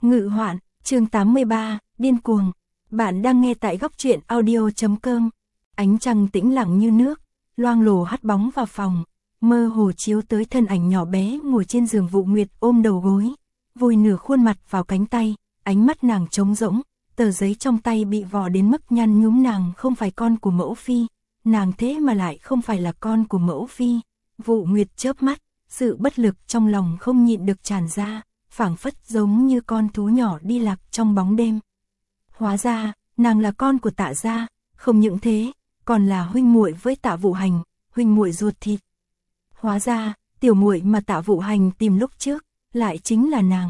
Ngự hoạn, chương 83, điên cuồng. Bạn đang nghe tại góc truyện audio.com. Ánh trăng tĩnh lặng như nước, loang lổ hắt bóng vào phòng, mơ hồ chiếu tới thân ảnh nhỏ bé ngồi trên giường. Vụ Nguyệt ôm đầu gối, vùi nửa khuôn mặt vào cánh tay, ánh mắt nàng trống rỗng, tờ giấy trong tay bị vò đến mức nhăn nhúm. Nàng không phải con của mẫu phi, nàng thế mà lại không phải là con của mẫu phi. Vụ Nguyệt chớp mắt, sự bất lực trong lòng không nhịn được tràn ra, phảng phất giống như con thú nhỏ đi lạc trong bóng đêm. Hóa ra, nàng là con của Tạ gia, không những thế, còn là huynh muội với Tạ Vũ Hành, huynh muội ruột thịt. Hóa ra, tiểu muội mà Tạ Vũ Hành tìm lúc trước, lại chính là nàng.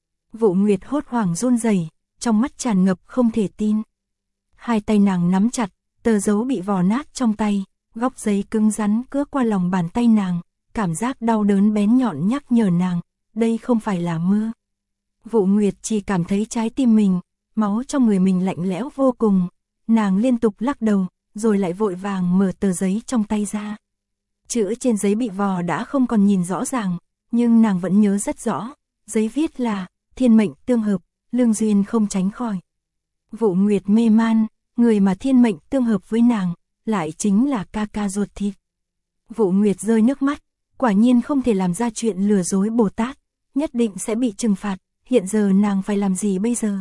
Vụ Nguyệt hốt hoảng run rẩy, trong mắt tràn ngập không thể tin. Hai tay nàng nắm chặt, tờ dấu bị vò nát trong tay, góc giấy cứng rắn cứa qua lòng bàn tay nàng, cảm giác đau đớn bén nhọn nhắc nhở nàng, đây không phải là mơ. Vụ Nguyệt chỉ cảm thấy trái tim mình, máu trong người mình lạnh lẽo vô cùng. Nàng liên tục lắc đầu, rồi lại vội vàng mở tờ giấy trong tay ra. Chữ trên giấy bị vò đã không còn nhìn rõ ràng, nhưng nàng vẫn nhớ rất rõ. Giấy viết là, thiên mệnh tương hợp, lương duyên không tránh khỏi. Vụ Nguyệt mê man, người mà thiên mệnh tương hợp với nàng, lại chính là ca ca ruột thịt. Vụ Nguyệt rơi nước mắt, quả nhiên không thể làm ra chuyện lừa dối Bồ Tát, nhất định sẽ bị trừng phạt. Hiện giờ nàng phải làm gì bây giờ?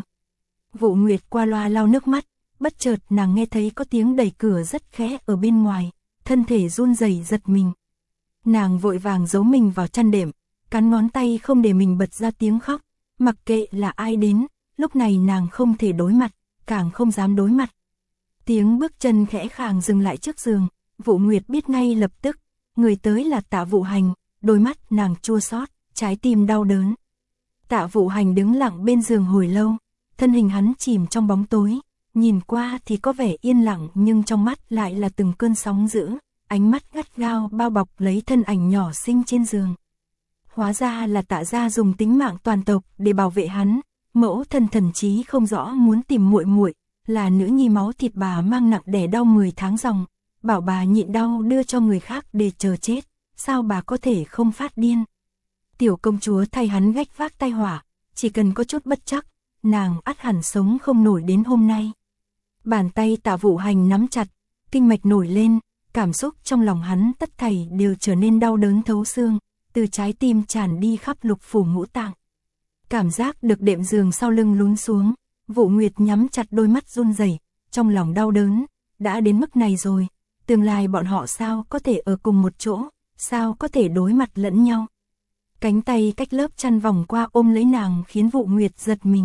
Vụ Nguyệt qua loa lau nước mắt, bất chợt nàng nghe thấy có tiếng đẩy cửa rất khẽ ở bên ngoài, thân thể run rẩy giật mình. Nàng vội vàng giấu mình vào chăn đệm, cắn ngón tay không để mình bật ra tiếng khóc, mặc kệ là ai đến, lúc này nàng không thể đối mặt, càng không dám đối mặt. Tiếng bước chân khẽ khàng dừng lại trước giường, Vụ Nguyệt biết ngay lập tức, người tới là Tạ Vũ Hành, đôi mắt nàng chua xót, trái tim đau đớn. Tạ Vũ Hành đứng lặng bên giường hồi lâu, thân hình hắn chìm trong bóng tối, nhìn qua thì có vẻ yên lặng nhưng trong mắt lại là từng cơn sóng dữ, ánh mắt gắt gao bao bọc lấy thân ảnh nhỏ xinh trên giường. Hóa ra là Tạ gia dùng tính mạng toàn tộc để bảo vệ hắn, mẫu thân thần trí không rõ muốn tìm muội muội, là nữ nhi máu thịt bà mang nặng đẻ đau 10 tháng ròng, bảo bà nhịn đau đưa cho người khác để chờ chết, sao bà có thể không phát điên. Tiểu công chúa thay hắn gánh vác tai họa, chỉ cần có chút bất trắc, nàng ắt hẳn sống không nổi đến hôm nay. Bàn tay Tạ Vũ Hành nắm chặt, kinh mạch nổi lên, cảm xúc trong lòng hắn tất thảy đều trở nên đau đớn thấu xương, từ trái tim tràn đi khắp lục phủ ngũ tạng. Cảm giác được đệm giường sau lưng lún xuống, Vụ Nguyệt nhắm chặt đôi mắt run rẩy, trong lòng đau đớn, đã đến mức này rồi, tương lai bọn họ sao có thể ở cùng một chỗ, sao có thể đối mặt lẫn nhau. Cánh tay cách lớp chăn vòng qua ôm lấy nàng khiến Vụ Nguyệt giật mình.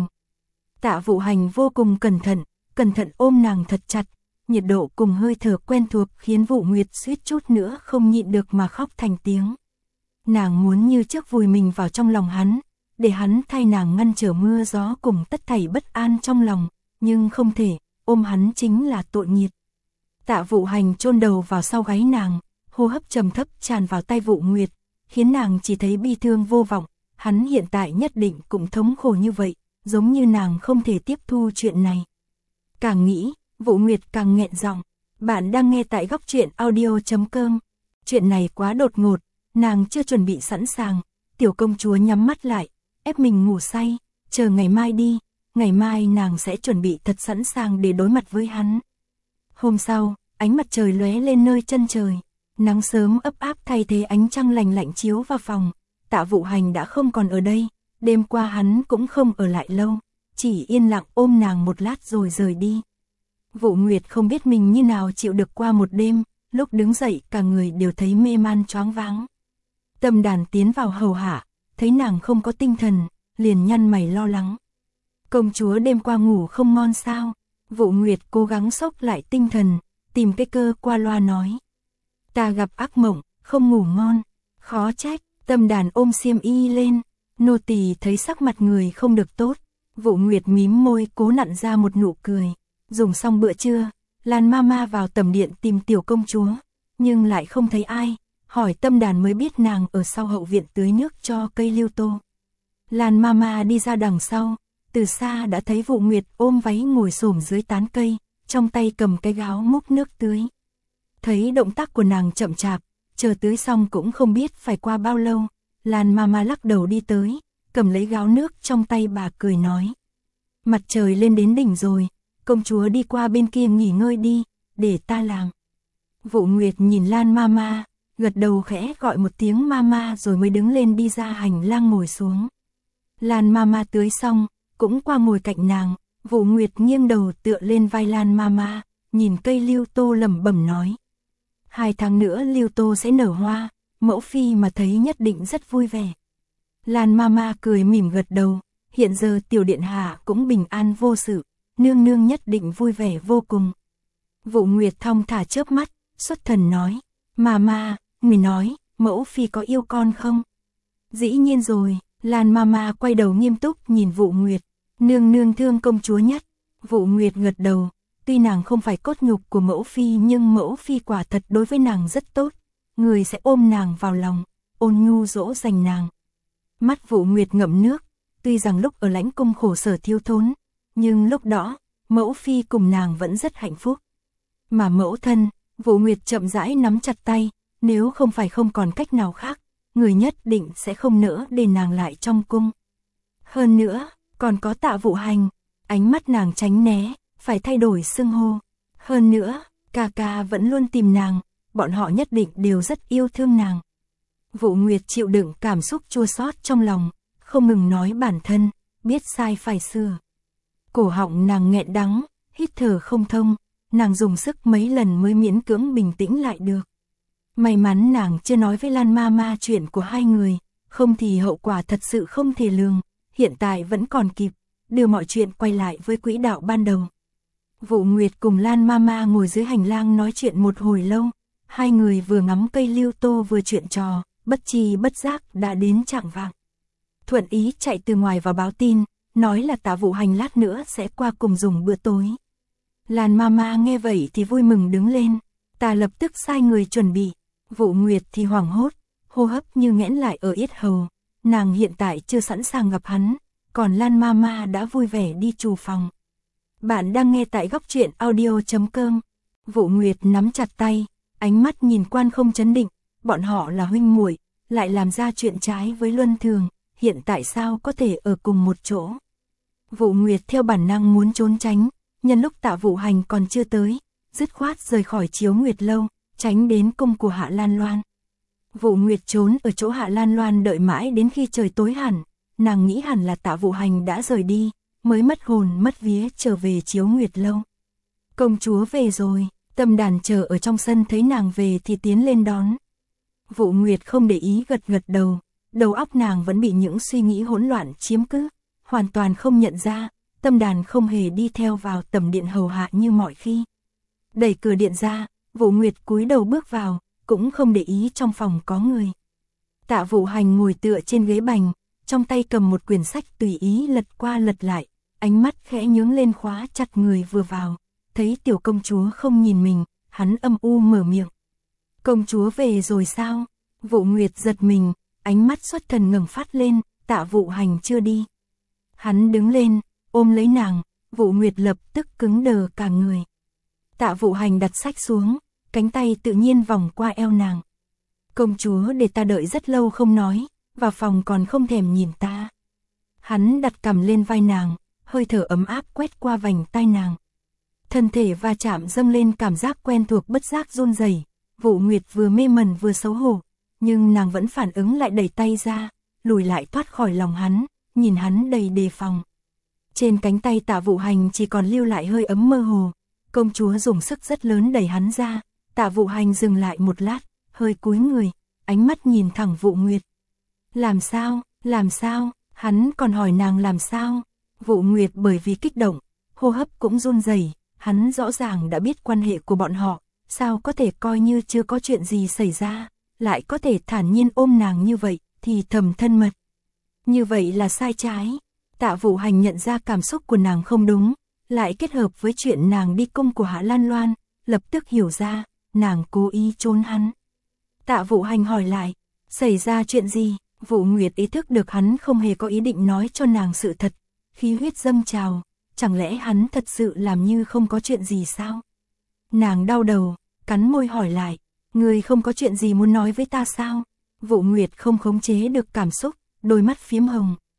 Tạ Vũ Hành vô cùng cẩn thận ôm nàng thật chặt, nhiệt độ cùng hơi thở quen thuộc khiến Vụ Nguyệt suýt chút nữa không nhịn được mà khóc thành tiếng. Nàng muốn như trước vùi mình vào trong lòng hắn, để hắn thay nàng ngăn trở mưa gió cùng tất thảy bất an trong lòng, nhưng không thể, ôm hắn chính là tội nghiệt. Tạ Vũ Hành chôn đầu vào sau gáy nàng, hô hấp trầm thấp tràn vào tai Vụ Nguyệt, khiến nàng chỉ thấy bi thương vô vọng. Hắn hiện tại nhất định cũng thống khổ như vậy, giống như nàng không thể tiếp thu chuyện này. Càng nghĩ, Vụ Nguyệt càng nghẹn giọng. Bạn đang nghe tại góc truyện audio.com. Chuyện này quá đột ngột, nàng chưa chuẩn bị sẵn sàng. Tiểu công chúa nhắm mắt lại, ép mình ngủ say, chờ ngày mai đi, ngày mai nàng sẽ chuẩn bị thật sẵn sàng để đối mặt với hắn. Hôm sau, ánh mặt trời lóe lên nơi chân trời, nắng sớm ấp áp thay thế ánh trăng lành lạnh chiếu vào phòng. Tạ Vũ Hành đã không còn ở đây, đêm qua hắn cũng không ở lại lâu, chỉ yên lặng ôm nàng một lát rồi rời đi. Vụ Nguyệt không biết mình như nào chịu được qua một đêm, lúc đứng dậy cả người đều thấy mê man choáng váng. Tâm Đàn tiến vào hầu hạ, thấy nàng không có tinh thần, liền nhăn mày lo lắng. Công chúa đêm qua ngủ không ngon sao? Vụ Nguyệt cố gắng xốc lại tinh thần, tìm cái cơ qua loa nói. Ta gặp ác mộng, không ngủ ngon, khó trách. Tâm Đàn ôm xiêm y lên, nô tỳ thấy sắc mặt người không được tốt. Vụ Nguyệt mím môi cố nặn ra một nụ cười. Dùng xong bữa trưa, Lan Mama vào tầm điện tìm tiểu công chúa, nhưng lại không thấy ai. Hỏi Tâm Đàn mới biết nàng ở sau hậu viện tưới nước cho cây lưu tô. Lan Mama đi ra đằng sau, từ xa đã thấy Vụ Nguyệt ôm váy ngồi xổm dưới tán cây, trong tay cầm cái gáo múc nước tưới. Thấy động tác của nàng chậm chạp, chờ tưới xong cũng không biết phải qua bao lâu, Lan Mama lắc đầu đi tới, cầm lấy gáo nước trong tay bà cười nói. Mặt trời lên đến đỉnh rồi, công chúa đi qua bên kia nghỉ ngơi đi, để ta làm. Vũ Nguyệt nhìn Lan Mama, gật đầu khẽ gọi một tiếng Mama rồi mới đứng lên đi ra hành lang ngồi xuống. Lan Mama tưới xong, cũng qua ngồi cạnh nàng, Vũ Nguyệt nghiêng đầu tựa lên vai Lan Mama, nhìn cây lưu tô lẩm bẩm nói. 2 tháng nữa lưu tô sẽ nở hoa, mẫu phi mà thấy nhất định rất vui vẻ. Lan Mama cười mỉm gật đầu, hiện giờ tiểu điện hạ cũng bình an vô sự, nương nương nhất định vui vẻ vô cùng. Vũ Nguyệt thong thả chớp mắt, xuất thần nói, Mama, người nói, mẫu phi có yêu con không? Dĩ nhiên rồi, Lan Mama quay đầu nghiêm túc nhìn Vũ Nguyệt, nương nương thương công chúa nhất. Vũ Nguyệt gật đầu, tuy nàng không phải cốt nhục của mẫu phi nhưng mẫu phi quả thật đối với nàng rất tốt, người sẽ ôm nàng vào lòng, ôn nhu dỗ dành nàng. Mắt Vũ Nguyệt ngậm nước, tuy rằng lúc ở lãnh cung khổ sở thiếu thốn, nhưng lúc đó, mẫu phi cùng nàng vẫn rất hạnh phúc. Mà mẫu thân, Vũ Nguyệt chậm rãi nắm chặt tay, nếu không phải không còn cách nào khác, người nhất định sẽ không nỡ để nàng lại trong cung. Hơn nữa, còn có Tạ Vũ Hành, ánh mắt nàng tránh né, phải thay đổi xưng hô. Hơn nữa, ca ca vẫn luôn tìm nàng, bọn họ nhất định đều rất yêu thương nàng. Vũ Nguyệt chịu đựng cảm xúc chua xót trong lòng, không ngừng nói bản thân, biết sai phải sửa. Cổ họng nàng nghẹn đắng, hít thở không thông, nàng dùng sức mấy lần mới miễn cưỡng bình tĩnh lại được. May mắn nàng chưa nói với Lan Mama chuyện của hai người, không thì hậu quả thật sự không thể lường, hiện tại vẫn còn kịp, đưa mọi chuyện quay lại với quỹ đạo ban đầu. Vũ Nguyệt cùng Lan Mama ngồi dưới hành lang nói chuyện một hồi lâu, hai người vừa ngắm cây lưu tô vừa chuyện trò, bất tri bất giác đã đến chạng vạng. Thuận Ý chạy từ ngoài vào báo tin, nói là Tạ Vũ Hành lát nữa sẽ qua cùng dùng bữa tối. Lan Mama nghe vậy thì vui mừng đứng lên, ta lập tức sai người chuẩn bị. Vũ Nguyệt thì hoảng hốt, hô hấp như nghẽn lại ở yết hầu, nàng hiện tại chưa sẵn sàng gặp hắn, còn Lan Mama đã vui vẻ đi trù phòng. Bạn đang nghe tại góc truyện audio.com. Vũ Nguyệt nắm chặt tay, ánh mắt nhìn Quan không chấn định, bọn họ là huynh muội, lại làm ra chuyện trái với luân thường, hiện tại sao có thể ở cùng một chỗ. Vũ Nguyệt theo bản năng muốn trốn tránh, nhân lúc Tạ Vũ Hành còn chưa tới, dứt khoát rời khỏi Chiếu Nguyệt lâu, tránh đến cung của Hạ Lan Loan. Vũ Nguyệt trốn ở chỗ Hạ Lan Loan đợi mãi đến khi trời tối hẳn, nàng nghĩ hẳn là Tạ Vũ Hành đã rời đi, mới mất hồn mất vía trở về Chiếu Nguyệt lâu. Công chúa về rồi, Tâm Đàn chờ ở trong sân thấy nàng về thì tiến lên đón. Vũ Nguyệt không để ý gật gật đầu, đầu óc nàng vẫn bị những suy nghĩ hỗn loạn chiếm cứ, hoàn toàn không nhận ra, Tâm Đàn không hề đi theo vào tầm điện hầu hạ như mọi khi. Đẩy cửa điện ra, Vũ Nguyệt cúi đầu bước vào, cũng không để ý trong phòng có người. Tạ Vũ Hành ngồi tựa trên ghế bành, trong tay cầm một quyển sách tùy ý lật qua lật lại, ánh mắt khẽ nhướng lên khóa chặt người vừa vào, thấy tiểu công chúa không nhìn mình, hắn âm u mở miệng. Công chúa về rồi sao? Vũ Nguyệt giật mình, ánh mắt xuất thần ngẩng phát lên, Tạ Vũ Hành chưa đi. Hắn đứng lên, ôm lấy nàng, Vũ Nguyệt lập tức cứng đờ cả người. Tạ Vũ Hành đặt sách xuống, cánh tay tự nhiên vòng qua eo nàng. Công chúa để ta đợi rất lâu không nói, vào phòng còn không thèm nhìn ta. Hắn đặt cằm lên vai nàng, hơi thở ấm áp quét qua vành tai nàng. Thân thể va chạm dâng lên cảm giác quen thuộc bất giác run rẩy. Vũ Nguyệt vừa mê mẩn vừa xấu hổ, nhưng nàng vẫn phản ứng lại đẩy tay ra, lùi lại thoát khỏi lòng hắn, nhìn hắn đầy đề phòng. Trên cánh tay Tạ Vũ Hành chỉ còn lưu lại hơi ấm mơ hồ. Công chúa dùng sức rất lớn đẩy hắn ra, Tạ Vũ Hành dừng lại một lát, hơi cúi người, ánh mắt nhìn thẳng Vũ Nguyệt. Làm sao, hắn còn hỏi nàng làm sao. Vũ Nguyệt bởi vì kích động, hô hấp cũng run rẩy, hắn rõ ràng đã biết quan hệ của bọn họ, sao có thể coi như chưa có chuyện gì xảy ra, lại có thể thản nhiên ôm nàng như vậy, thì thầm thân mật. Như vậy là sai trái. Tạ Vũ Hành nhận ra cảm xúc của nàng không đúng, lại kết hợp với chuyện nàng đi cung của Hạ Lan Loan, lập tức hiểu ra, nàng cố ý trốn hắn. Tạ Vũ Hành hỏi lại, xảy ra chuyện gì? Vũ Nguyệt ý thức được hắn không hề có ý định nói cho nàng sự thật, khí huyết dâng trào, chẳng lẽ hắn thật sự làm như không có chuyện gì sao? Nàng đau đầu, cắn môi hỏi lại, ngươi không có chuyện gì muốn nói với ta sao? Vũ Nguyệt không khống chế được cảm xúc, đôi mắt phiếm hồng.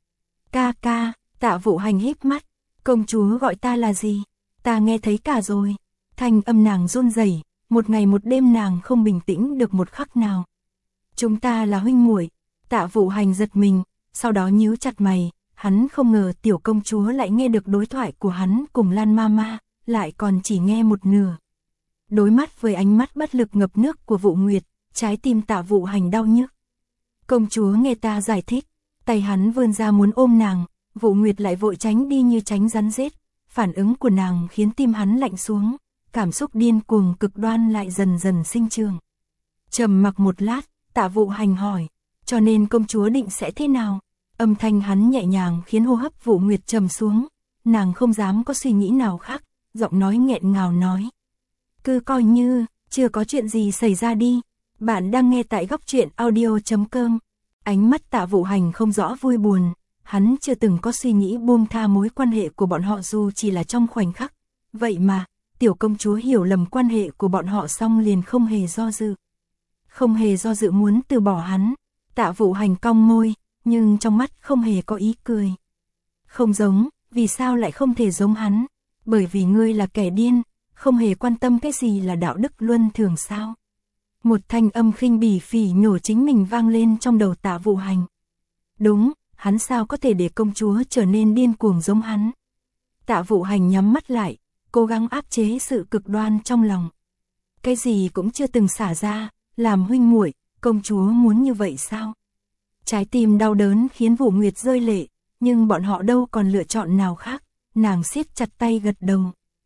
Ca ca, Tạ Vũ Hành híp mắt, công chúa gọi ta là gì? Ta nghe thấy cả rồi. Thanh âm nàng run rẩy, một ngày một đêm nàng không bình tĩnh được một khắc nào. Chúng ta là huynh muội. Tạ Vũ Hành giật mình, sau đó nhíu chặt mày, hắn không ngờ tiểu công chúa lại nghe được đối thoại của hắn cùng Lan Mama, lại còn chỉ nghe một nửa. Đối mắt với ánh mắt bất lực ngập nước của Vũ Nguyệt, trái tim Tạ Vũ Hành đau nhức. Công chúa nghe ta giải thích, tay hắn vươn ra muốn ôm nàng, Vũ Nguyệt lại vội tránh đi như tránh rắn rết, phản ứng của nàng khiến tim hắn lạnh xuống, cảm xúc điên cuồng cực đoan lại dần dần sinh trưởng. Trầm mặc một lát, Tạ Vũ Hành hỏi, cho nên công chúa định sẽ thế nào? Âm thanh hắn nhẹ nhàng khiến hô hấp Vũ Nguyệt trầm xuống, nàng không dám có suy nghĩ nào khác, giọng nói nghẹn ngào nói. Cứ coi như, chưa có chuyện gì xảy ra đi. Bạn đang nghe tại góc truyện audio.com. Ánh mắt Tạ Vũ Hành không rõ vui buồn, hắn chưa từng có suy nghĩ buông tha mối quan hệ của bọn họ dù chỉ là trong khoảnh khắc. Vậy mà, tiểu công chúa hiểu lầm quan hệ của bọn họ xong liền không hề do dự. Không hề do dự muốn từ bỏ hắn. Tạ Vũ Hành cong môi, nhưng trong mắt không hề có ý cười. Không giống, vì sao lại không thể giống hắn? Bởi vì ngươi là kẻ điên, không hề quan tâm cái gì là đạo đức luân thường sao? Một thanh âm khinh bỉ phỉ nhổ chính mình vang lên trong đầu Tạ Vũ Hành. Đúng, hắn sao có thể để công chúa trở nên điên cuồng giống hắn? Tạ Vũ Hành nhắm mắt lại, cố gắng áp chế sự cực đoan trong lòng. Cái gì cũng chưa từng xả ra, làm huynh muội, công chúa muốn như vậy sao? Trái tim đau đớn khiến Vũ Nguyệt rơi lệ, nhưng bọn họ đâu còn lựa chọn nào khác, nàng siết chặt tay gật đầu.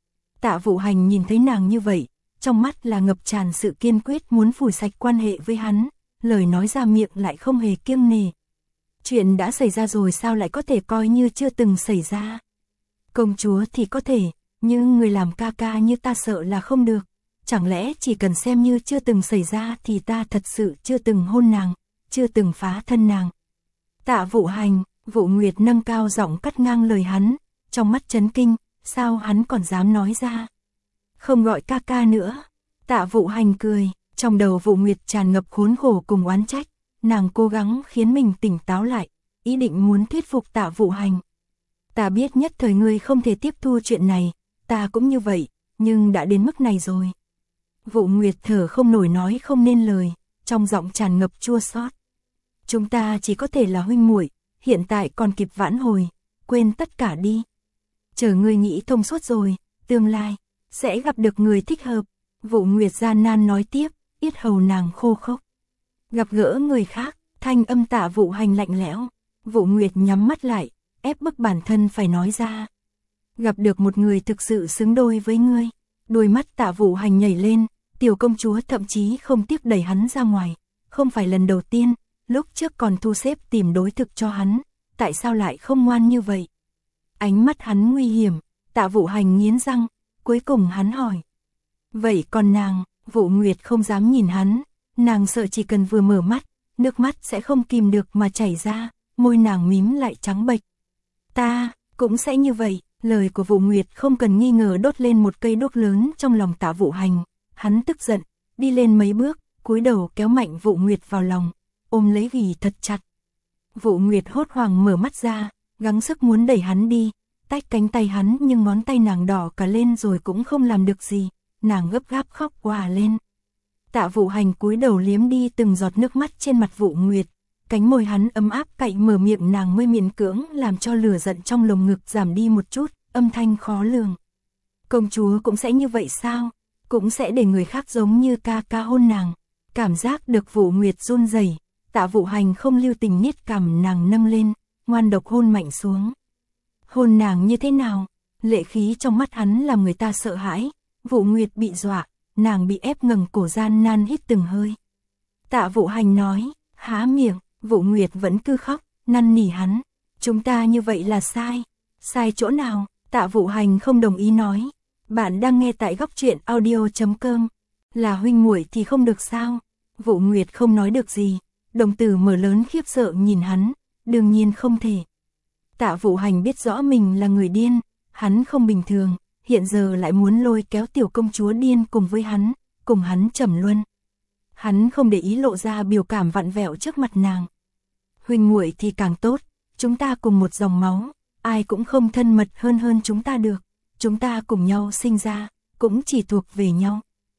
Tạ Vũ Hành nhìn thấy nàng như vậy, trong mắt là ngập tràn sự kiên quyết muốn phủi sạch quan hệ với hắn, lời nói ra miệng lại không hề kiêng nề. Chuyện đã xảy ra rồi sao lại có thể coi như chưa từng xảy ra? Công chúa thì có thể, nhưng người làm ca ca như ta sợ là không được. Chẳng lẽ chỉ cần xem như chưa từng xảy ra thì ta thật sự chưa từng hôn nàng, chưa từng phá thân nàng? Tạ Vũ Hành, Vũ Nguyệt nâng cao giọng cắt ngang lời hắn, trong mắt chấn kinh, sao hắn còn dám nói ra? Không gọi ca ca nữa. Tạ Vũ Hành cười, trong đầu Vũ Nguyệt tràn ngập khốn khổ cùng oán trách, nàng cố gắng khiến mình tỉnh táo lại, ý định muốn thuyết phục Tạ Vũ Hành. Ta biết nhất thời ngươi không thể tiếp thu chuyện này, ta cũng như vậy, nhưng đã đến mức này rồi. Vũ Nguyệt thở không nổi nói không nên lời, trong giọng tràn ngập chua xót. Chúng ta chỉ có thể là huynh muội, hiện tại còn kịp vãn hồi, quên tất cả đi. Chờ ngươi nghĩ thông suốt rồi, tương lai sẽ gặp được người thích hợp. Vũ Nguyệt gian nan nói tiếp, yết hầu nàng khô khốc. Gặp gỡ người khác, thanh âm Tạ Vũ Hành lạnh lẽo. Vũ Nguyệt nhắm mắt lại, ép bức bản thân phải nói ra. Gặp được một người thực sự xứng đôi với ngươi. Đôi mắt Tạ Vũ Hành nhảy lên, tiểu công chúa thậm chí không tiếc đẩy hắn ra ngoài. Không phải lần đầu tiên, lúc trước còn thu xếp tìm đối thực cho hắn, tại sao lại không ngoan như vậy? Ánh mắt hắn nguy hiểm, Tạ Vũ Hành nghiến răng, cuối cùng hắn hỏi. Vậy còn nàng? Vũ Nguyệt không dám nhìn hắn, nàng sợ chỉ cần vừa mở mắt, nước mắt sẽ không kìm được mà chảy ra, môi nàng mím lại trắng bệch. Ta cũng sẽ như vậy. Lời của Vũ Nguyệt không cần nghi ngờ đốt lên một cây đuốc lớn trong lòng Tạ Vũ Hành. Hắn tức giận, đi lên mấy bước, cúi đầu kéo mạnh Vũ Nguyệt vào lòng, ôm lấy ghì thật chặt. Vũ Nguyệt hốt hoảng mở mắt ra, gắng sức muốn đẩy hắn đi, tách cánh tay hắn nhưng ngón tay nàng đỏ cả lên rồi cũng không làm được gì, nàng gấp gáp khóc òa lên. Tạ Vũ Hành cúi đầu liếm đi từng giọt nước mắt trên mặt Vũ Nguyệt, cánh môi hắn ấm áp cậy mở miệng nàng mới miễn cưỡng làm cho lửa giận trong lồng ngực giảm đi một chút, âm thanh khó lường. Công chúa cũng sẽ như vậy sao? Cũng sẽ để người khác giống như ca ca hôn nàng. Cảm giác được Vũ Nguyệt run rẩy, Tạ Vũ Hành không lưu tình niết cằm nàng nâng lên, ngoan độc hôn mạnh xuống. Hôn nàng như thế nào? Lệ khí trong mắt hắn làm người ta sợ hãi. Vũ Nguyệt bị dọa, nàng bị ép ngẩng cổ gian nan hít từng hơi. Tạ Vũ Hành nói, há miệng. Vũ Nguyệt vẫn cứ khóc, năn nỉ hắn. Chúng ta như vậy là sai. Sai chỗ nào? Tạ Vũ Hành không đồng ý nói. Bạn đang nghe tại góc truyện audio.com. Là huynh muội thì không được sao? Vũ Nguyệt không nói được gì. Đồng tử mở lớn khiếp sợ nhìn hắn. Đương nhiên không thể. Tạ Vũ Hành biết rõ mình là người điên. Hắn không bình thường. Hiện giờ lại muốn lôi kéo tiểu công chúa điên cùng với hắn. Cùng hắn trầm luân. Hắn không để ý lộ ra biểu cảm vặn vẹo trước mặt nàng. Huynh muội thì càng tốt, chúng ta cùng một dòng máu, ai cũng không thân mật hơn chúng ta được, chúng ta cùng nhau sinh ra, cũng chỉ thuộc về nhau.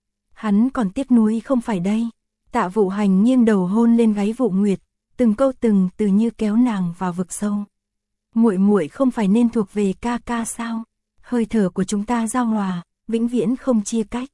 Hắn còn tiếc nuối không phải đây. Tạ Vũ Hành nghiêng đầu hôn lên gáy Vũ Nguyệt, từng câu từng từ như kéo nàng vào vực sâu. Muội muội không phải nên thuộc về ca ca sao? Hơi thở của chúng ta giao hòa, vĩnh viễn không chia cách.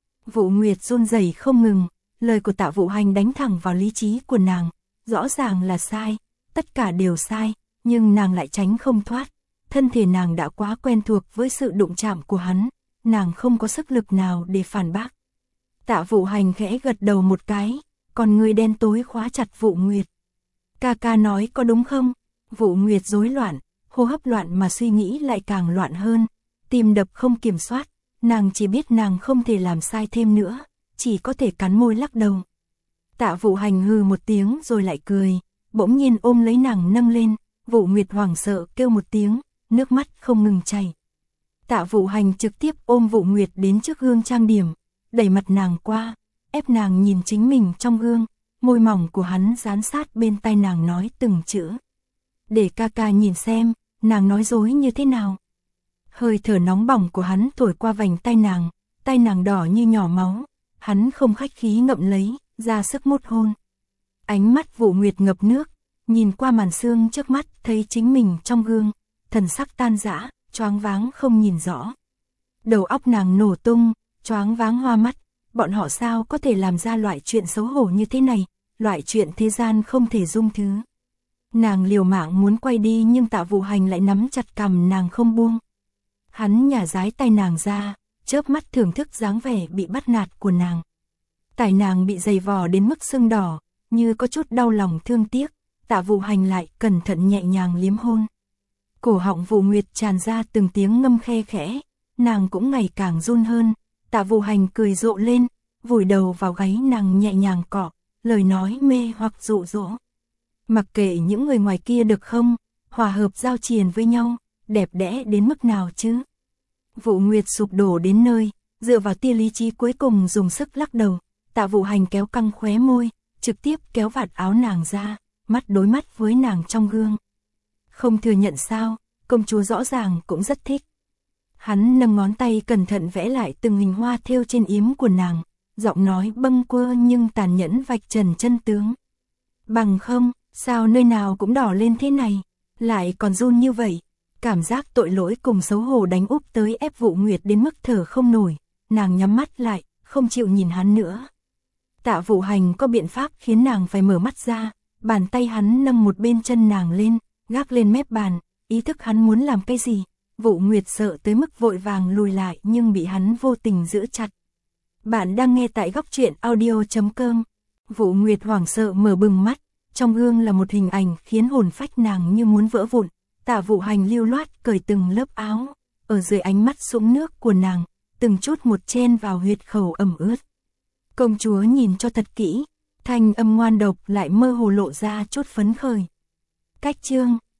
Vũ Nguyệt run rẩy không ngừng, lời của Tạ Vũ Hành đánh thẳng vào lý trí của nàng, rõ ràng là sai, tất cả đều sai, nhưng nàng lại tránh không thoát. Thân thể nàng đã quá quen thuộc với sự đụng chạm của hắn, nàng không có sức lực nào để phản bác. Tạ Vũ Hành khẽ gật đầu một cái, còn người đen tối khóa chặt Vũ Nguyệt. Ca ca nói có đúng không? Vũ Nguyệt rối loạn, hô hấp loạn mà suy nghĩ lại càng loạn hơn, tim đập không kiểm soát, nàng chỉ biết nàng không thể làm sai thêm nữa, chỉ có thể cắn môi lắc đầu. Tạ Vũ Hành hừ một tiếng rồi lại cười, bỗng nhiên ôm lấy nàng nâng lên, Vũ Nguyệt hoảng sợ kêu một tiếng, nước mắt không ngừng chảy. Tạ Vũ Hành trực tiếp ôm Vũ Nguyệt đến trước gương trang điểm, đẩy mặt nàng qua, ép nàng nhìn chính mình trong gương, môi mỏng của hắn dán sát bên tai nàng nói từng chữ. Để ca ca nhìn xem, nàng nói dối như thế nào. Hơi thở nóng bỏng của hắn thổi qua vành tai nàng đỏ như nhỏ máu, hắn không khách khí ngậm lấy, ra sức mút hôn. Ánh mắt Vũ Nguyệt ngập nước, nhìn qua màn sương trước mắt thấy chính mình trong gương, thần sắc tan rã, choáng váng không nhìn rõ. Đầu óc nàng nổ tung, choáng váng hoa mắt, bọn họ sao có thể làm ra loại chuyện xấu hổ như thế này, loại chuyện thế gian không thể dung thứ. Nàng liều mạng muốn quay đi nhưng Tạ Vũ Hành lại nắm chặt cằm nàng không buông. Hắn nhả rái tay nàng ra, chớp mắt thưởng thức dáng vẻ bị bắt nạt của nàng. Tai nàng bị dày vò đến mức sưng đỏ, như có chút đau lòng thương tiếc, Tạ Vũ Hành lại cẩn thận nhẹ nhàng liếm hôn. Cổ họng Vũ Nguyệt tràn ra từng tiếng ngâm khe khẽ, nàng cũng ngày càng run hơn. Tạ Vũ Hành cười rộ lên, vùi đầu vào gáy nàng nhẹ nhàng cọ, lời nói mê hoặc dụ dỗ. Mặc kệ những người ngoài kia được không, hòa hợp giao triền với nhau, đẹp đẽ đến mức nào chứ. Vũ Nguyệt sụp đổ đến nơi, dựa vào tia lý trí cuối cùng dùng sức lắc đầu. Tạ Vũ Hành kéo căng khóe môi, trực tiếp kéo vạt áo nàng ra, mắt đối mắt với nàng trong gương. Không thừa nhận sao, công chúa rõ ràng cũng rất thích. Hắn nâng ngón tay cẩn thận vẽ lại từng hình hoa thêu trên yếm của nàng, giọng nói bâng quơ nhưng tàn nhẫn vạch trần chân tướng. Bằng không, sao nơi nào cũng đỏ lên thế này, lại còn run như vậy. Cảm giác tội lỗi cùng xấu hổ đánh úp tới ép Vũ Nguyệt đến mức thở không nổi, nàng nhắm mắt lại, không chịu nhìn hắn nữa. Tạ Vũ Hành có biện pháp khiến nàng phải mở mắt ra, bàn tay hắn nâng một bên chân nàng lên, gác lên mép bàn, ý thức hắn muốn làm cái gì. Vũ Nguyệt sợ tới mức vội vàng lùi lại nhưng bị hắn vô tình giữ chặt. Bạn đang nghe tại góc truyện audio.com. Vũ Nguyệt hoảng sợ mở bừng mắt, trong gương là một hình ảnh khiến hồn phách nàng như muốn vỡ vụn. Tạ Vũ Hành lưu loát cởi từng lớp áo, ở dưới ánh mắt sũng nước của nàng, từng chút một chen vào huyệt khẩu ẩm ướt. Công chúa nhìn cho thật kỹ, thanh âm ngoan độc lại mơ hồ lộ ra chút phấn khởi. Cách chương